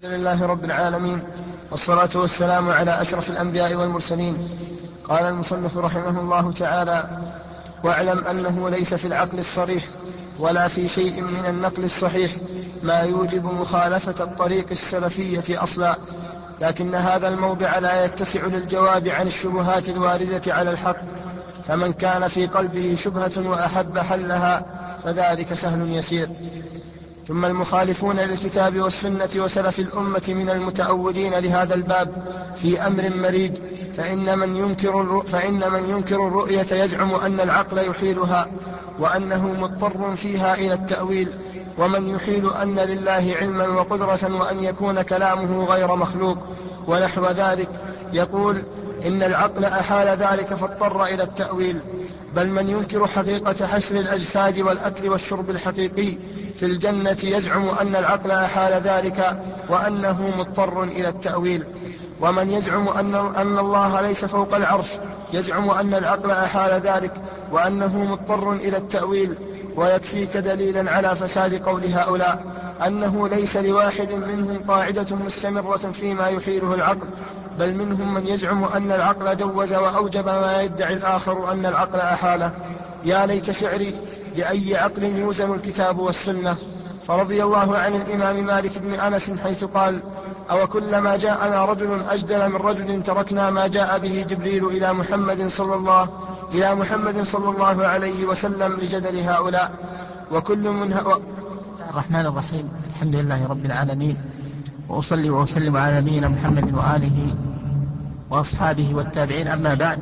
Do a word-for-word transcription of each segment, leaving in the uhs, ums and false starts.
الحمد لله رب العالمين، والصلاة والسلام على أشرف الأنبياء والمرسلين. قال المصنف رحمه الله تعالى: واعلم أنه ليس في العقل الصريح ولا في شيء من النقل الصحيح ما يوجب مخالفة الطريق السلفية أصلا، لكن هذا الموضع لا يتسع للجواب عن الشبهات الواردة على الحق، فمن كان في قلبه شبهة وأحب حلها فذلك سهل يسير. ثم المخالفون للكتاب والسنة وسلف الأمة من المتأولين لهذا الباب في أمر مريج، فإن من ينكر, فإن من ينكر الرؤية يزعم أن العقل يحيلها وأنه مضطر فيها إلى التأويل، ومن يحيل أن لله علما وقدرة وأن يكون كلامه غير مخلوق ونحو ذلك يقول إن العقل أحال ذلك فاضطر إلى التأويل. بل من ينكر حقيقة حشر الأجساد والأكل والشرب الحقيقي في الجنة يزعم أن العقل أحال ذلك وأنه مضطر إلى التأويل. ومن يزعم أن, أن الله ليس فوق العرش يزعم أن العقل أحال ذلك وأنه مضطر إلى التأويل. ويكفيك دليلا على فساد قول هؤلاء أنه ليس لواحد منهم قاعدة مستمرة فيما يحيله العقل، بل منهم من يزعم أن العقل جوز وأوجب ما يدعي الآخر أن العقل أحاله. يا ليت شعري بأي عقل يوزن الكتاب والسنة. فرضي الله عن الإمام مالك بن أنس حيث قال: أو كلما جاءنا رجل أجدل من رجل تركنا ما جاء به جبريل إلى محمد صلى الله إلى محمد صلى الله عليه وسلم لجدل هؤلاء. وكل من ه... الرحمن الرحيم. الحمد لله رب العالمين، وأصلي وأسلم على نبينا محمد وآله وأصحابه والتابعين، أما بعد.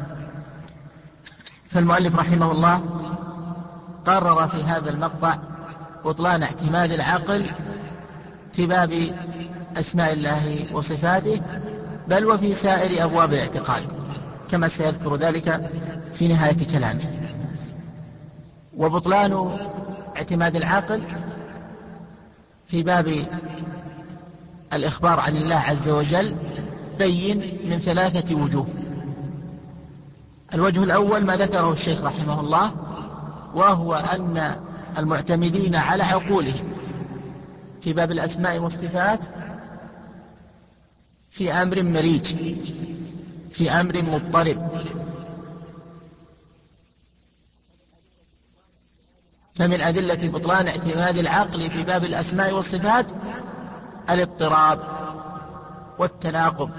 فالمؤلف رحمه الله قرر في هذا المقطع بطلان اعتماد العقل في باب أسماء الله وصفاته، بل وفي سائر أبواب الاعتقاد، كما سيذكر ذلك في نهاية كلامه. وبطلان اعتماد العقل في باب الإخبار عن الله عز وجل بين من ثلاثة وجوه. الوجه الأول ما ذكره الشيخ رحمه الله، وهو أن المعتمدين على عقولهم في باب الأسماء والصفات في أمر مريج، في أمر مضطرب. فمن أدلة بطلان اعتماد العقل في باب الأسماء والصفات الاضطراب والتناقض،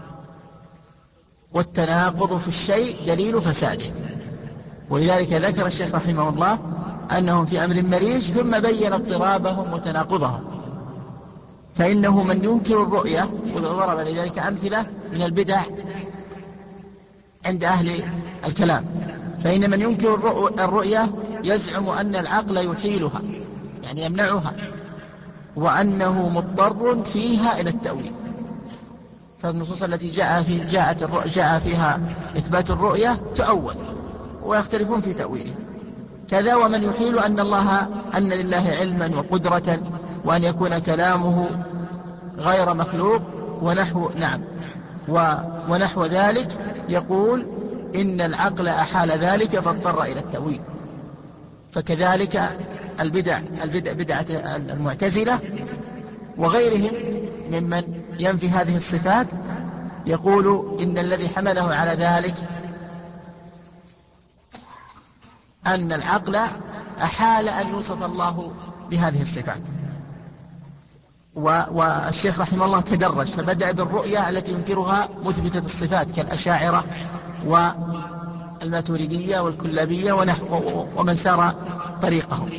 والتناقض في الشيء دليل فساده. ولذلك ذكر الشيخ رحمه الله أنهم في أمر مريج، ثم بين اضطرابهم وتناقضهم. فإنه من ينكر الرؤية، وضرب لذلك أمثلة من البدع عند أهل الكلام، فإن من ينكر الرؤية يزعم أن العقل يحيلها، يعني يمنعها، وأنه مضطر فيها إلى التأويل. فالنصوص التي جاء, في جاءت جاء فيها إثبات الرؤية تؤول، ويختلفون في تأويلها. كذا ومن يحيل أن الله أن لله علما وقدرة وأن يكون كلامه غير مخلوق ونحو نعم ونحو ذلك يقول إن العقل أحال ذلك فاضطر إلى التأويل. فكذلك البدع البدع بدعة المعتزلة وغيرهم ممن ينفي هذه الصفات يقول إن الذي حمله على ذلك أن العقل أحال أن يوصف الله بهذه الصفات. والشيخ رحمه الله تدرج، فبدأ بالرؤية التي ينكرها مثبتة الصفات كالأشاعرة والماتريدية والكلابية ونحو ومن سار طريقهم،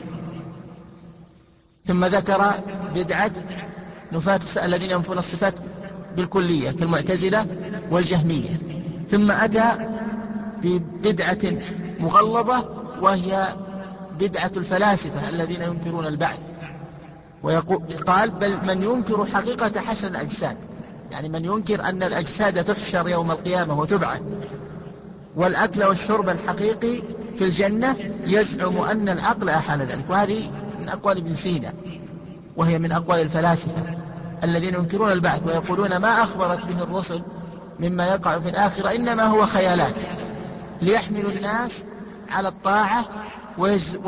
ثم ذكر بدعة نفاة الذين ينفون الصفات بالكلية كالمعتزلة والجهمية، ثم أتى ببدعة مغلظة وهي بدعة الفلاسفة الذين ينكرون البعث. وقال بل من ينكر حقيقة حشر الأجساد، يعني من ينكر أن الأجساد تحشر يوم القيامة وتبعث، والأكل والشرب الحقيقي في الجنة يزعم أن العقل أحال ذلك. وهذه من أقوال ابن سينا، وهي من أقوال الفلاسفة الذين ينكرون البعث ويقولون ما أخبرت به الرسل مما يقع في الآخرة إنما هو خيالات ليحملوا الناس على الطاعة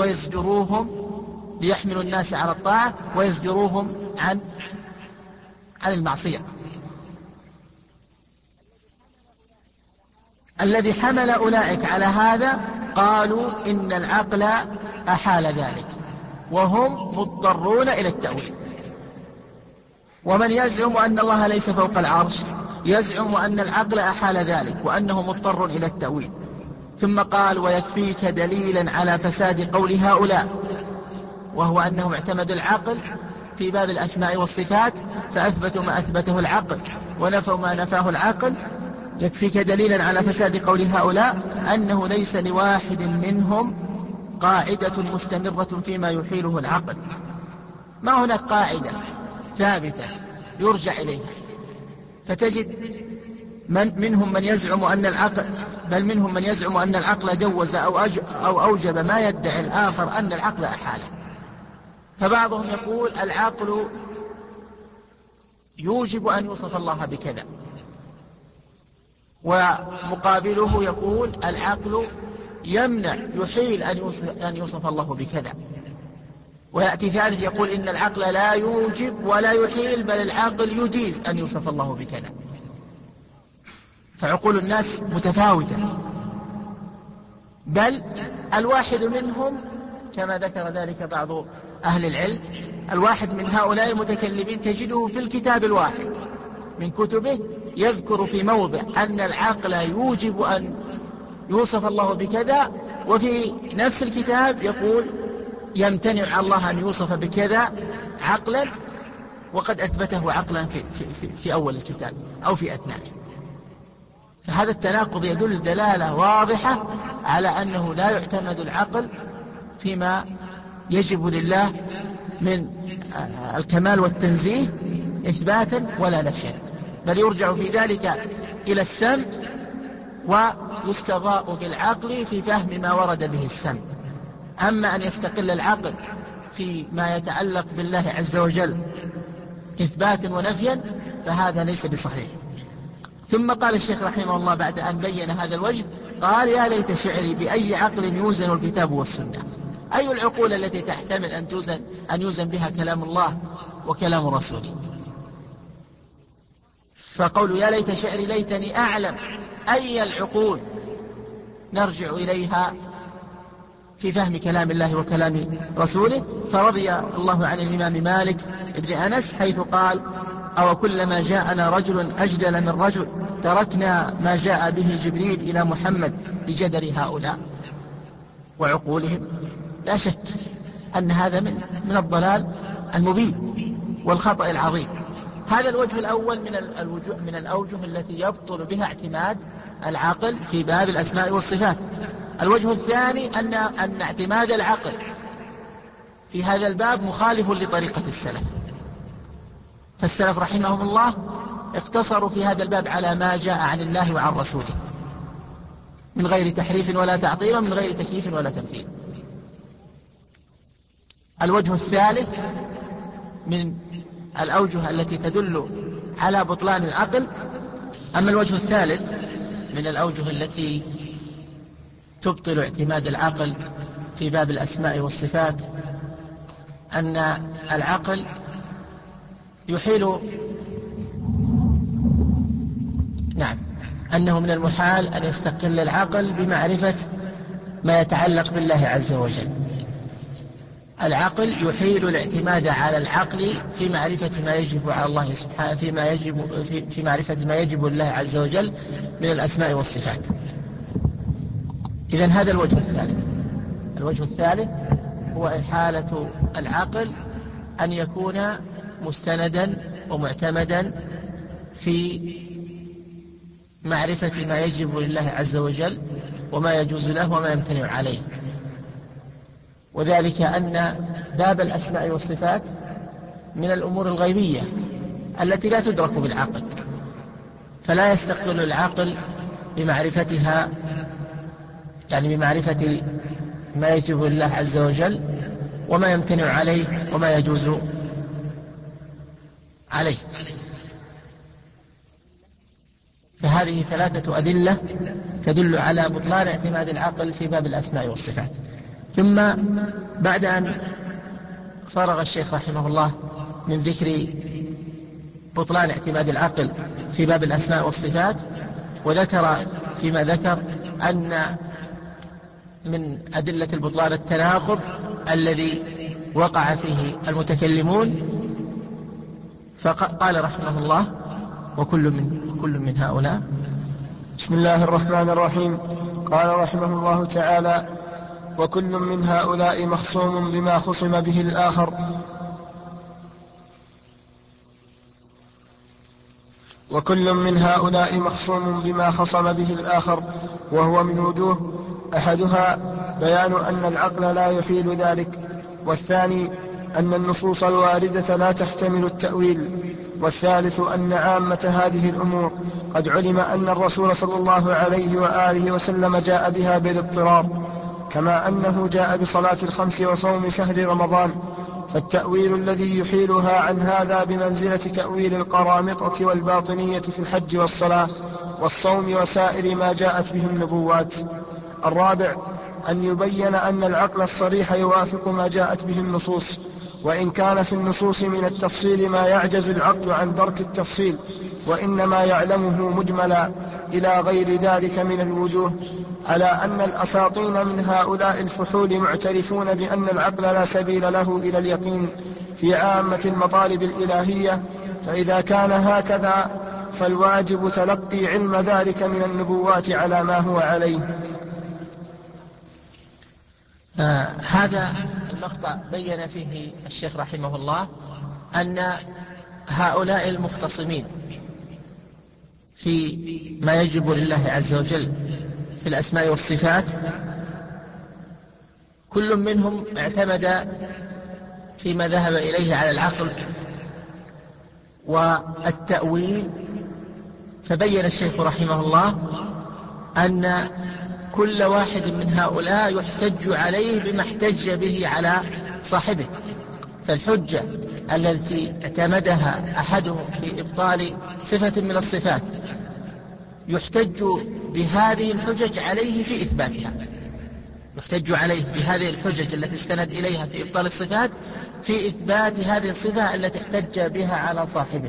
ويزجروهم ليحملوا الناس على الطاعة ويزجروهم عن عن المعصية. الذي حمل أولئك على هذا قالوا إن العقل أحال ذلك وهم مضطرون إلى التأويل. ومن يزعم أن الله ليس فوق العرش يزعم أن العقل أحال ذلك وأنه مضطر إلى التأويل. ثم قال ويكفيك دليلا على فساد قول هؤلاء، وهو أنهم اعتمدوا العقل في باب الأسماء والصفات فأثبتوا ما أثبته العقل ونفوا ما نفاه العقل. يكفيك دليلا على فساد قول هؤلاء أنه ليس لواحد منهم قاعدة مستمرة فيما يحيله العقل. ما هناك قاعدة ثابتة يرجع إليها، فتجد من منهم من يزعم أن العقل بل منهم من يزعم أن العقل جوز أو, أو أوجب ما يدعي الآخر أن العقل أحاله. فبعضهم يقول العقل يوجب أن يوصف الله بكذا، ومقابله يقول العقل يمنع يحيل أن يوصف, أن يوصف الله بكذا. ويأتي ثالث يقول إن العقل لا يوجب ولا يحيل بل العقل يجيز أن يوصف الله بكذا. فعقول الناس متفاوتة، بل الواحد منهم كما ذكر ذلك بعض أهل العلم، الواحد من هؤلاء المتكلمين تجده في الكتاب الواحد من كتبه يذكر في موضع أن العقل يوجب أن يوصف الله بكذا، وفي نفس الكتاب يقول يمتنع الله أن يوصف بكذا عقلا، وقد أثبته عقلا في, في, في, في أول الكتاب أو في أثنائه. فهذا التناقض يدل دلالة واضحة على أنه لا يعتمد العقل فيما يجب لله من الكمال والتنزيه إثباتا ولا نفيا، بل يرجع في ذلك إلى السمع، ويستضاء بالعقل في فهم ما ورد به السمع. أما أن يستقل العقل فيما يتعلق بالله عز وجل إثباتا ونفيا فهذا ليس بصحيح. ثم قال الشيخ رحمه الله بعد أن بين هذا الوجه قال يا ليت شعري بأي عقل يوزن الكتاب والسنة. أي العقول التي تحتمل أن توزن, أن يوزن بها كلام الله وكلام رسوله؟ فقول يا ليت شعري ليتني أعلم أي العقول نرجع إليها في فهم كلام الله وكلام رسوله. فرضي الله عن الإمام مالك ابن أنس حيث قال أو كلما جاءنا رجل أجدل من رجل تركنا ما جاء به جبريل إلى محمد بجدر هؤلاء وعقولهم. لا شك أن هذا من, من الضلال المبين والخطأ العظيم. هذا الوجه الأول من, الوجه من الأوجه التي يبطل بها اعتماد العقل في باب الأسماء والصفات. الوجه الثاني أن, أن اعتماد العقل في هذا الباب مخالف لطريقة السلف. فالسلف رحمهم الله اقتصروا في هذا الباب على ما جاء عن الله وعن رسوله من غير تحريف ولا تعطيل ومن غير تكييف ولا تمثيل. الوجه الثالث من الأوجه التي تدل على بطلان العقل. أما الوجه الثالث من الأوجه التي تبطل اعتماد العقل في باب الأسماء والصفات أن العقل يحيل نعم أنه من المحال أن يستقل العقل بمعرفة ما يتعلق بالله عز وجل. العقل يحيل الاعتماد على العقل في معرفة ما يجب على الله سبحانه فيما يجب في, في معرفة ما يجب لله عز وجل من الأسماء والصفات. إذن هذا الوجه الثالث. الوجه الثالث هو إحالة العقل أن يكون مستندا ومعتمدا في معرفة ما يجب لله عز وجل وما يجوز له وما يمتنع عليه. وذلك أن باب الأسماء والصفات من الأمور الغيبية التي لا تدرك بالعقل، فلا يستقل العقل بمعرفتها يعني بمعرفة ما يجب لله عز وجل وما يمتنع عليه وما يجوز عليه. فهذه ثلاثة أدلة تدل على بطلان اعتماد العقل في باب الأسماء والصفات. ثم بعد أن فرغ الشيخ رحمه الله من ذكر بطلان اعتماد العقل في باب الأسماء والصفات، وذكر فيما ذكر أن من أدلة البطلان التناقض الذي وقع فيه المتكلمون، فقال رحمه الله: وكل من, وكل من هؤلاء. بسم الله الرحمن الرحيم. قال رحمه الله تعالى: وكل من هؤلاء مخصوم بما خصم به الآخر وكل من هؤلاء مخصوم بما خصم به الآخر وهو من وجوه: أحدها بيان أن العقل لا يحيل ذلك، والثاني أن النصوص الواردة لا تحتمل التأويل، والثالث أن عامة هذه الأمور قد علم أن الرسول صلى الله عليه وآله وسلم جاء بها بالاضطرار، كما أنه جاء بصلاة الخمس وصوم شهر رمضان، فالتأويل الذي يحيلها عن هذا بمنزلة تأويل القرامطة والباطنية في الحج والصلاة والصوم وسائر ما جاءت به النبوات. الرابع أن يبين أن العقل الصريح يوافق ما جاءت به النصوص، وإن كان في النصوص من التفصيل ما يعجز العقل عن درك التفصيل، وإنما يعلمه مجملا، إلى غير ذلك من الوجوه، على أن الأساطين من هؤلاء الفحول معترفون بأن العقل لا سبيل له إلى اليقين في عامة المطالب الإلهية. فإذا كان هكذا فالواجب تلقي علم ذلك من النبوات على ما هو عليه. آه هذا المقطع بين فيه الشيخ رحمه الله أن هؤلاء المختصمين في ما يجب لله عز وجل في الأسماء والصفات كل منهم اعتمد فيما ذهب إليه على العقل والتأويل. فبين الشيخ رحمه الله أن كل واحد من هؤلاء يحتج عليه بما احتج به على صاحبه، فالحجة التي اعتمدها أحدهم في إبطال صفة من الصفات يحتج بهذه الحجج عليه في إثباتها، يحتج عليه بهذه الحجج التي استند إليها في إبطال الصفات في إثبات هذه الصفة التي احتج بها على صاحبه.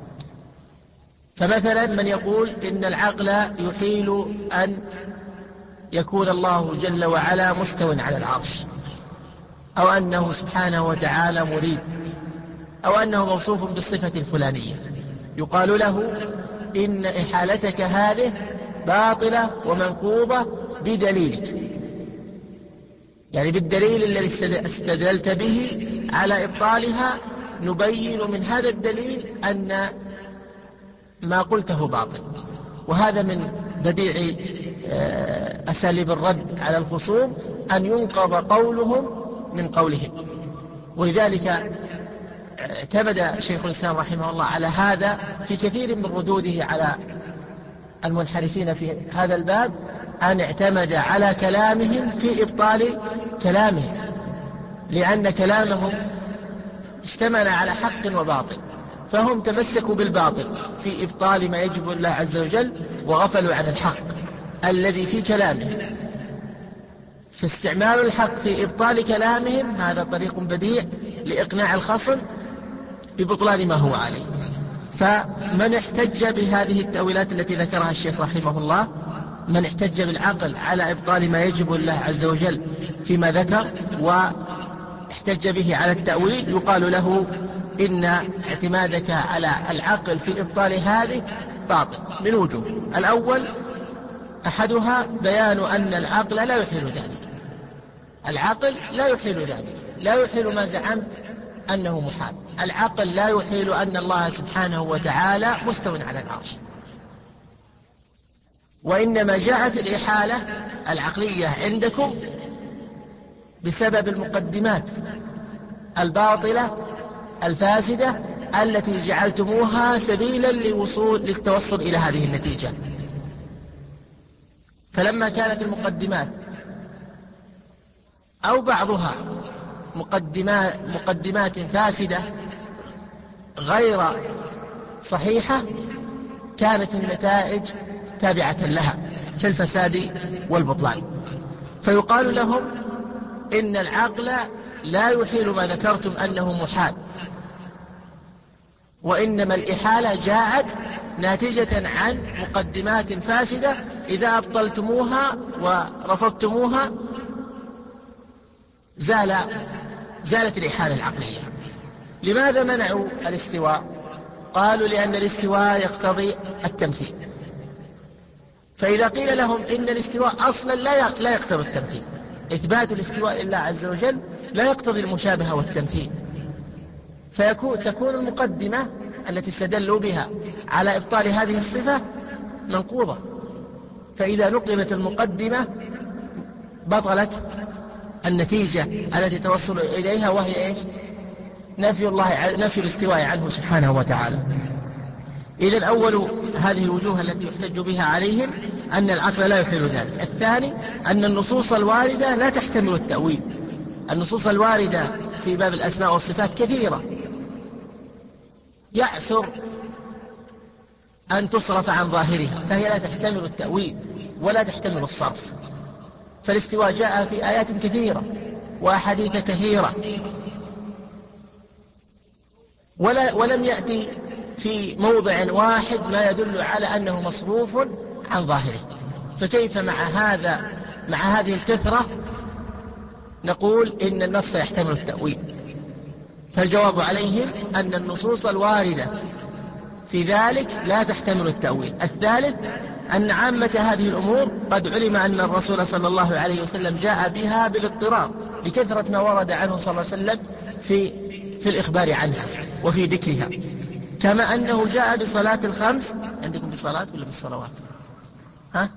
فمثلا من يقول إن العقل يحيل أن يكون الله جل وعلا مستوٍ على العرش، أو أنه سبحانه وتعالى مريد، أو أنه موصوف بالصفة الفلانية، يقال له إن إحالتك هذه باطلة ومنقوضة بدليلك، يعني بالدليل الذي استدللت به على إبطالها نبين من هذا الدليل أن ما قلته باطل. وهذا من بديع أساليب الرد على الخصوم أن ينقض قولهم من قولهم. ولذلك اعتمد شيخ الإسلام رحمه الله على هذا في كثير من ردوده على المنحرفين في هذا الباب، أن اعتمد على كلامهم في إبطال كلامهم، لأن كلامهم اشتمل على حق وباطل، فهم تمسكوا بالباطل في إبطال ما يجب الله عز وجل وغفلوا عن الحق الذي في كلامهم. فاستعمال الحق في إبطال كلامهم هذا طريق بديع لإقناع الخصم ببطلان ما هو عليه. فمن احتج بهذه التأويلات التي ذكرها الشيخ رحمه الله، من احتج بالعقل على إبطال ما يجب الله عز وجل فيما ذكر واحتج به على التأويل، يقال له إن اعتمادك على العقل في إبطال هذه باطل من وجوه. الأول أحدها بيان أن العقل لا يحيل ذلك، العقل لا يحيل ذلك، لا يحيل ما زعمت أنه محال. العقل لا يحيل أن الله سبحانه وتعالى مستوٍ على العرش، وإنما جاءت الإحالة العقلية عندكم بسبب المقدمات الباطلة الفاسدة التي جعلتموها سبيلا لوصول للتوصل إلى هذه النتيجة. فلما كانت المقدمات أو بعضها مقدمات, مقدمات فاسدة غير صحيحة، كانت النتائج تابعة لها في الفساد والبطلان. فيقال لهم إن العقل لا يحيل ما ذكرتم أنه محال، وإنما الإحالة جاءت ناتجة عن مقدمات فاسدة إذا أبطلتموها ورفضتموها زال زالت الإحالة العقلية. لماذا منعوا الاستواء؟ قالوا لأن الاستواء يقتضي التمثيل، فإذا قيل لهم إن الاستواء أصلا لا يقتضي التمثيل، إثبات الاستواء لله عز وجل لا يقتضي المشابهة والتمثيل، فيكون تكون المقدمة التي استدلوا بها على إبطال هذه الصفة منقوضة، فإذا نقضت المقدمة بطلت النتيجة التي توصل إليها، وهي إيش؟ نفي الله نفي الاستواء عنه سبحانه وتعالى. إذن أول هذه الوجوه التي يحتج بها عليهم أن العقل لا يحيل ذلك. الثاني أن النصوص الواردة لا تحتمل التأويل. النصوص الواردة في باب الأسماء والصفات كثيرة، يعسر أن تصرف عن ظاهرها، فهي لا تحتمل التأويل ولا تحتمل الصرف. فالاستواء جاء في آيات كثيرة وأحاديث كثيرة، ولا ولم يأتي في موضع واحد ما يدل على أنه مصروف عن ظاهره، فكيف مع هذا مع هذه الكثرة نقول إن النص يحتمل التأويل؟ فالجواب عليهم أن النصوص الواردة في ذلك لا تحتمل التأويل. الثالث أن عامة هذه الأمور قد علم أن الرسول صلى الله عليه وسلم جاء بها بالاضطرار لكثرة ما ورد عنه صلى الله عليه وسلم في في الإخبار عنها وفي ذكرها، كما أنه جاء بصلاة الخمس. عندكم بصلاة ولا بالصلوات؟ ها؟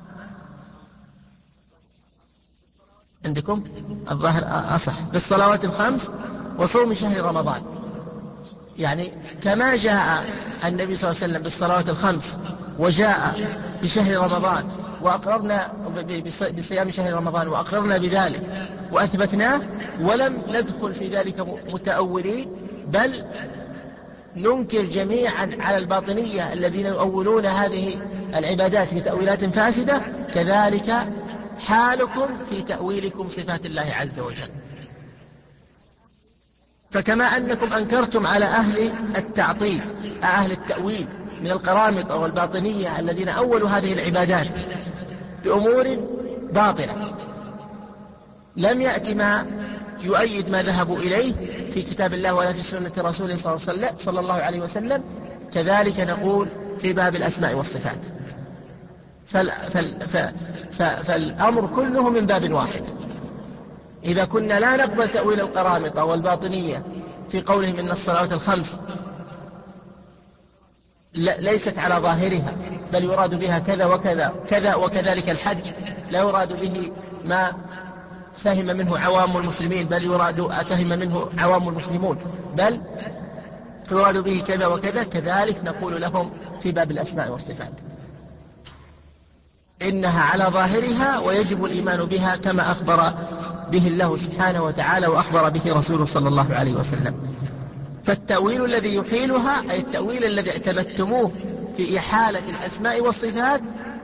عندكم الظاهر أصح بالصلوات الخمس وصوم شهر رمضان. يعني كما جاء النبي صلى الله عليه وسلم بالصلوات الخمس وجاء بشهر رمضان وأقررنا بصيام شهر رمضان وأقررنا بذلك وأثبتناه، ولم ندخل في ذلك متأولين، بل ننكر جميعا على الباطنية الذين يؤولون هذه العبادات بتأويلات فاسدة، كذلك حالكم في تأويلكم صفات الله عز وجل. فكما أنكم أنكرتم على أهل التعطيل أهل التأويل من القرامطة والباطنية الذين أولوا هذه العبادات بأمور باطلة لم يأتي ما يؤيد ما ذهبوا إليه في كتاب الله ولا في سنة رسوله صلى الله عليه وسلم، كذلك نقول في باب الأسماء والصفات. فال فال فالأمر كله من باب واحد. إذا كنا لا نقبل تأويل القرامطة والباطنية في قولهم إن الصلوات الخمس ليست على ظاهرها بل يراد بها كذا وكذا كذا، وكذلك الحج لا يراد به ما فهم منه عوام المسلمين بل يراد فهم منه عوام المسلمون، بل يراد به كذا وكذا، كذلك نقول لهم في باب الأسماء والصفات إنها على ظاهرها ويجب الإيمان بها كما أخبر به الله سبحانه وتعالى وأخبر به رسوله صلى الله عليه وسلم. فالتأويل الذي يحيلها أي التأويل الذي اعتمدتموه في إحالة الأسماء والصفات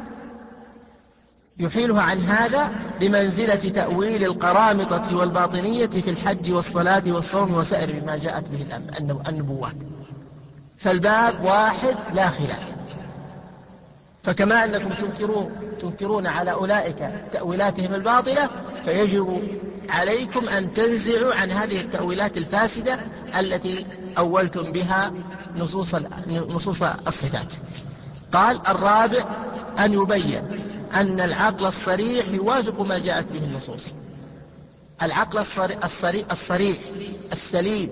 يحيلها عن هذا بمنزلة تأويل القرامطة والباطنية في الحج والصلاة والصوم وسائر ما جاءت به النبوات. فالباب واحد لا خلاف. فكما أنكم تنكرون, تنكرون على أولئك تأويلاتهم الباطلة، فيجب عليكم أن تنزعوا عن هذه التأويلات الفاسدة التي أولتم بها نصوص, نصوص الصفات. قال الرابع أن يبين أن العقل الصريح يوافق ما جاءت به النصوص. العقل الصريح, الصريح السليم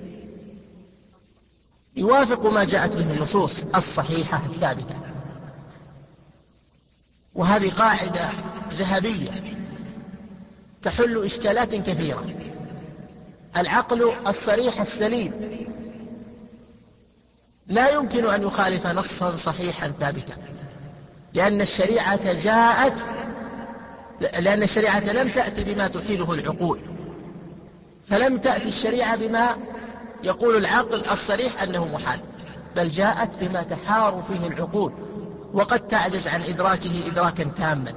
يوافق ما جاءت به النصوص الصحيحة الثابتة، وهذه قاعدة ذهبية تحل إشكالات كثيرة. العقل الصريح السليم لا يمكن أن يخالف نصا صحيحا ثابتا، لأن الشريعة جاءت لأن الشريعة لم تأتي بما تحيله العقول، فلم تأتي الشريعة بما يقول العقل الصريح أنه محال، بل جاءت بما تحار فيه العقول وقد تعجز عن إدراكه إدراكا تاما.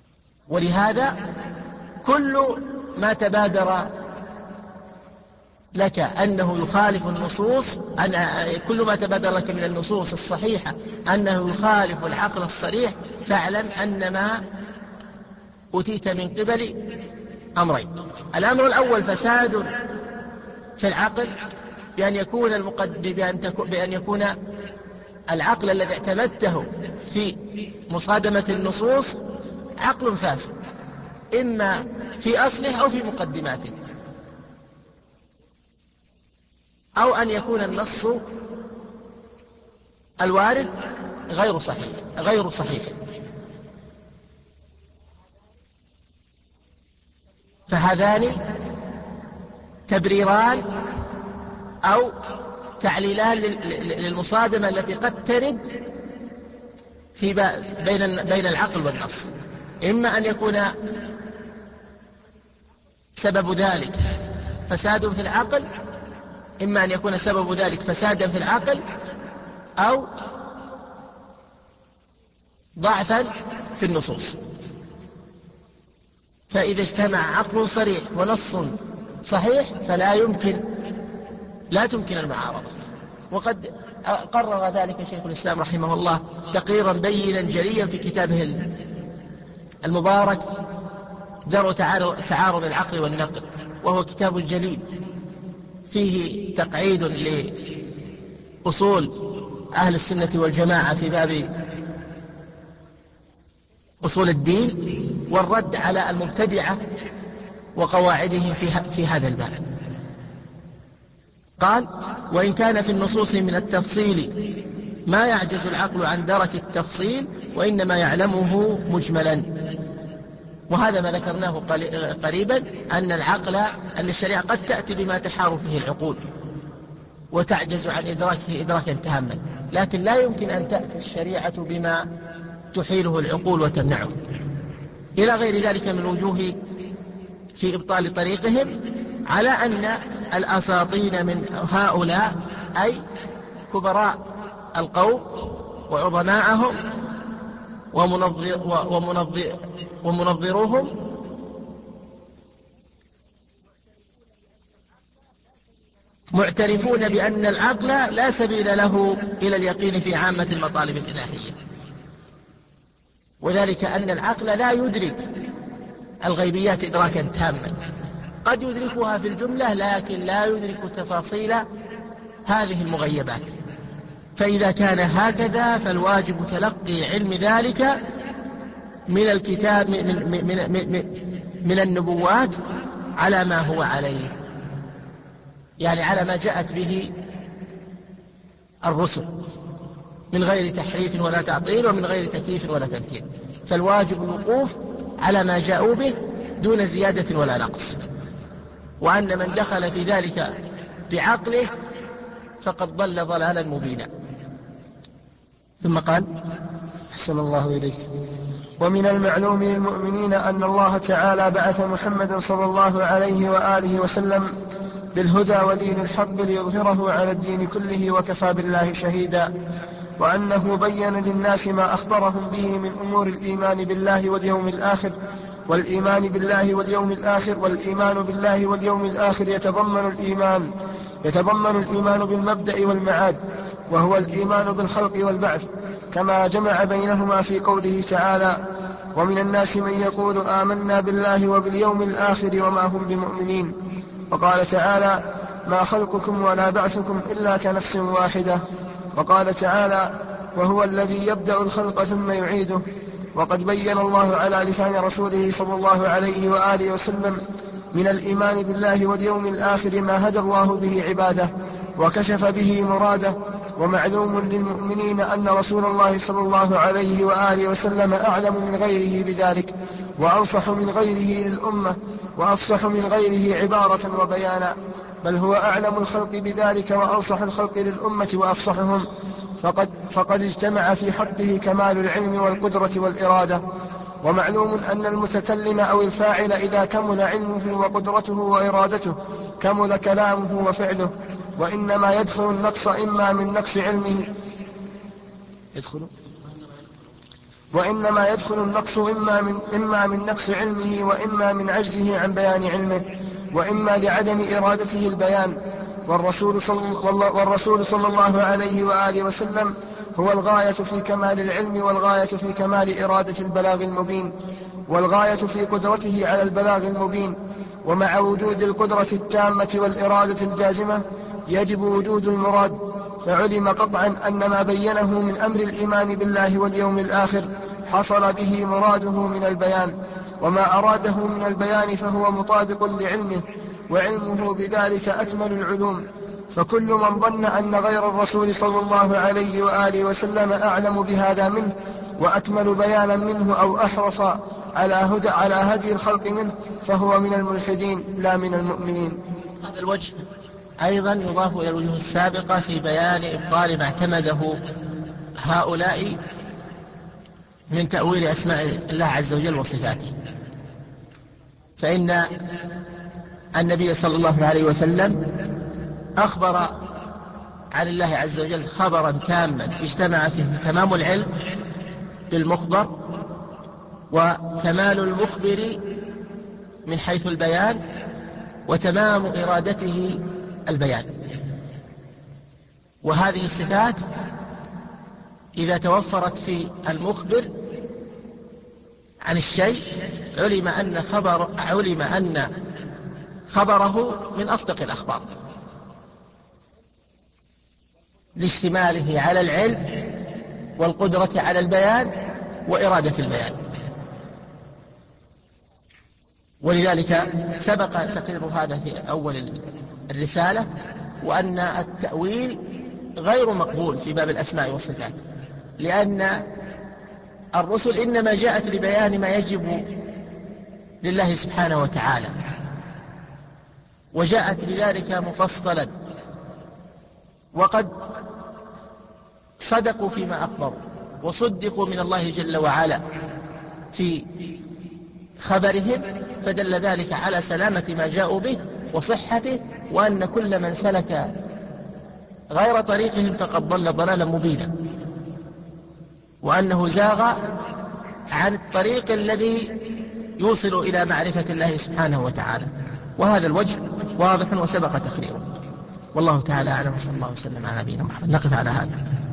ولهذا كل ما تبادر لك أنه يخالف النصوص، أن كل ما تبادر لك من النصوص الصحيحة أنه يخالف العقل الصريح، فاعلم أن ما أتيت من قبل أمرين. الأمر الأول فساد في العقل بأن يكون المقدم بأن, بأن يكون العقل الذي اعتمدته في مصادمة النصوص عقل فاسد، إما في أصله أو في مقدماته، أو أن يكون النص الوارد غير صحيح غير صحيح فهذان تبريران أو تعليلان للمصادمة التي قد ترد في بين بين العقل والنص. إما أن يكون سبب ذلك فساد في العقل إما أن يكون سبب ذلك فسادا في العقل أو ضعفا في النصوص. فإذا اجتمع عقل صريح ونص صحيح فلا يمكن لا تمكن المعارضة. وقد قرر ذلك شيخ الإسلام رحمه الله تقريرا بينا جليا في كتابه المبارك درء تعارض العقل والنقل، وهو كتاب جليل فيه تقعيد لأصول أهل السنة والجماعة في باب أصول الدين، والرد على المبتدعة وقواعدهم في, في هذا الباب. قال: وإن كان في النصوص من التفصيل ما يعجز العقل عن درك التفصيل وإنما يعلمه مجملا. وهذا ما ذكرناه قريبا، أن العقل أن الشريعة قد تأتي بما تحار فيه العقول وتعجز عن إدراكه إدراكا تاما، لكن لا يمكن أن تأتي الشريعة بما تحيله العقول وتمنعه، إلى غير ذلك من وجوه في إبطال طريقهم، على أن الأساطين من هؤلاء أي كبراء القوم وعظماءهم ومنظر ومنظر ومنظروهم معترفون بأن العقل لا سبيل له إلى اليقين في عامة المطالب الإلهية، وذلك أن العقل لا يدرك الغيبيات إدراكا تاما، قد يدركها في الجملة لكن لا يدرك تفاصيل هذه المغيبات. فإذا كان هكذا فالواجب تلقي علم ذلك من الكتاب من, من, من, من, من النبوات على ما هو عليه، يعني على ما جاءت به الرسل من غير تحريف ولا تعطيل ومن غير تكييف ولا تمثيل. فالواجب الوقوف على ما جاءوا به دون زيادة ولا نقص، وأن من دخل في ذلك بعقله فقد ضل ضلالا مبينا. ثم قال: أحسن الله إليك. ومن المعلوم للمؤمنين أن الله تعالى بعث محمدا صلى الله عليه وآله وسلم بالهدى ودين الحق ليظهره على الدين كله وكفى بالله شهيدا، وأنه بين للناس ما أخبرهم به من أمور الإيمان بالله واليوم الآخر والإيمان بالله واليوم الآخر والإيمان بالله واليوم الآخر يتضمن الإيمان يتضمن الإيمان بالمبدأ والمعاد، وهو الإيمان بالخلق والبعث، كما جمع بينهما في قوله تعالى: ومن الناس من يقول آمنا بالله وباليوم الآخر وما هم بمؤمنين. وقال تعالى: ما خلقكم ولا بعثكم إلا كنفس واحدة. وقال تعالى: وهو الذي يبدأ الخلق ثم يعيده. وقد بين الله على لسان رسوله صلى الله عليه وآله وسلم من الإيمان بالله واليوم الآخر ما هدى الله به عباده وكشف به مراده. ومعلوم للمؤمنين أن رسول الله صلى الله عليه وآله وسلم أعلم من غيره بذلك، وأنصح من غيره للأمة، وأفصح من غيره عبارة وبيانا، بل هو أعلم الخلق بذلك وأنصح الخلق للأمة وأفصحهم، فقد, فقد اجتمع في حقه كمال العلم والقدرة والإرادة. ومعلوم أن المتكلم أو الفاعل إذا كمل علمه وقدرته وإرادته كمل كلامه وفعله، وإنما يدخل النقص إما من نقص علمه يدخل وإنما يدخل النقص إما من, إما من نقص علمه وإما من عجزه عن بيان علمه، وإما لعدم إرادته البيان، والرسول صلى, والرسول صلى الله عليه وآله وسلم هو الغاية في كمال العلم والغاية في كمال إرادة البلاغ المبين والغاية في قدرته على البلاغ المبين. ومع وجود القدرة التامة والإرادة الجازمة يجب وجود المراد، فعلم قطعا أن ما بينه من أمر الإيمان بالله واليوم الآخر حصل به مراده من البيان، وما أراده من البيان فهو مطابق لعلمه، وعلمه بذلك أكمل العلوم. فكل من ظن أن غير الرسول صلى الله عليه وآله وسلم أعلم بهذا منه وأكمل بيانا منه أو أحرص على هدى على هدي الخلق منه فهو من الملحدين لا من المؤمنين. هذا الوجه أيضا يضاف إلى الوجوه السابقة في بيان إبطال ما اعتمده هؤلاء من تأويل أسماء الله عز وجل وصفاته. فإن النبي صلى الله عليه وسلم أخبر عن الله عز وجل خبرا تاما اجتمع فيه تمام العلم بالمخبر وكمال المخبر من حيث البيان وتمام إرادته البيان. وهذه الصفات إذا توفرت في المخبر عن الشيء علم أن خبر علم أن خبره من أصدق الأخبار لاشتماله على العلم والقدرة على البيان وإرادة البيان. ولذلك سبق تقرير هذا في أول الرسالة، وأن التأويل غير مقبول في باب الأسماء والصفات، لأن الرسل إنما جاءت لبيان ما يجب لله سبحانه وتعالى، وجاءت بذلك مفصلا، وقد صدقوا فيما أخبروا وصدقوا من الله جل وعلا في خبرهم، فدل ذلك على سلامة ما جاءوا به وصحته، وأن كل من سلك غير طريقهم فقد ضل ضلالا مبينا، وأنه زاغ عن الطريق الذي يوصل إلى معرفة الله سبحانه وتعالى. وهذا الوجه واضح وسبق تقريره. والله تعالى أعلم، وصلى الله وسلم على نبينا محمد. نقف على هذا.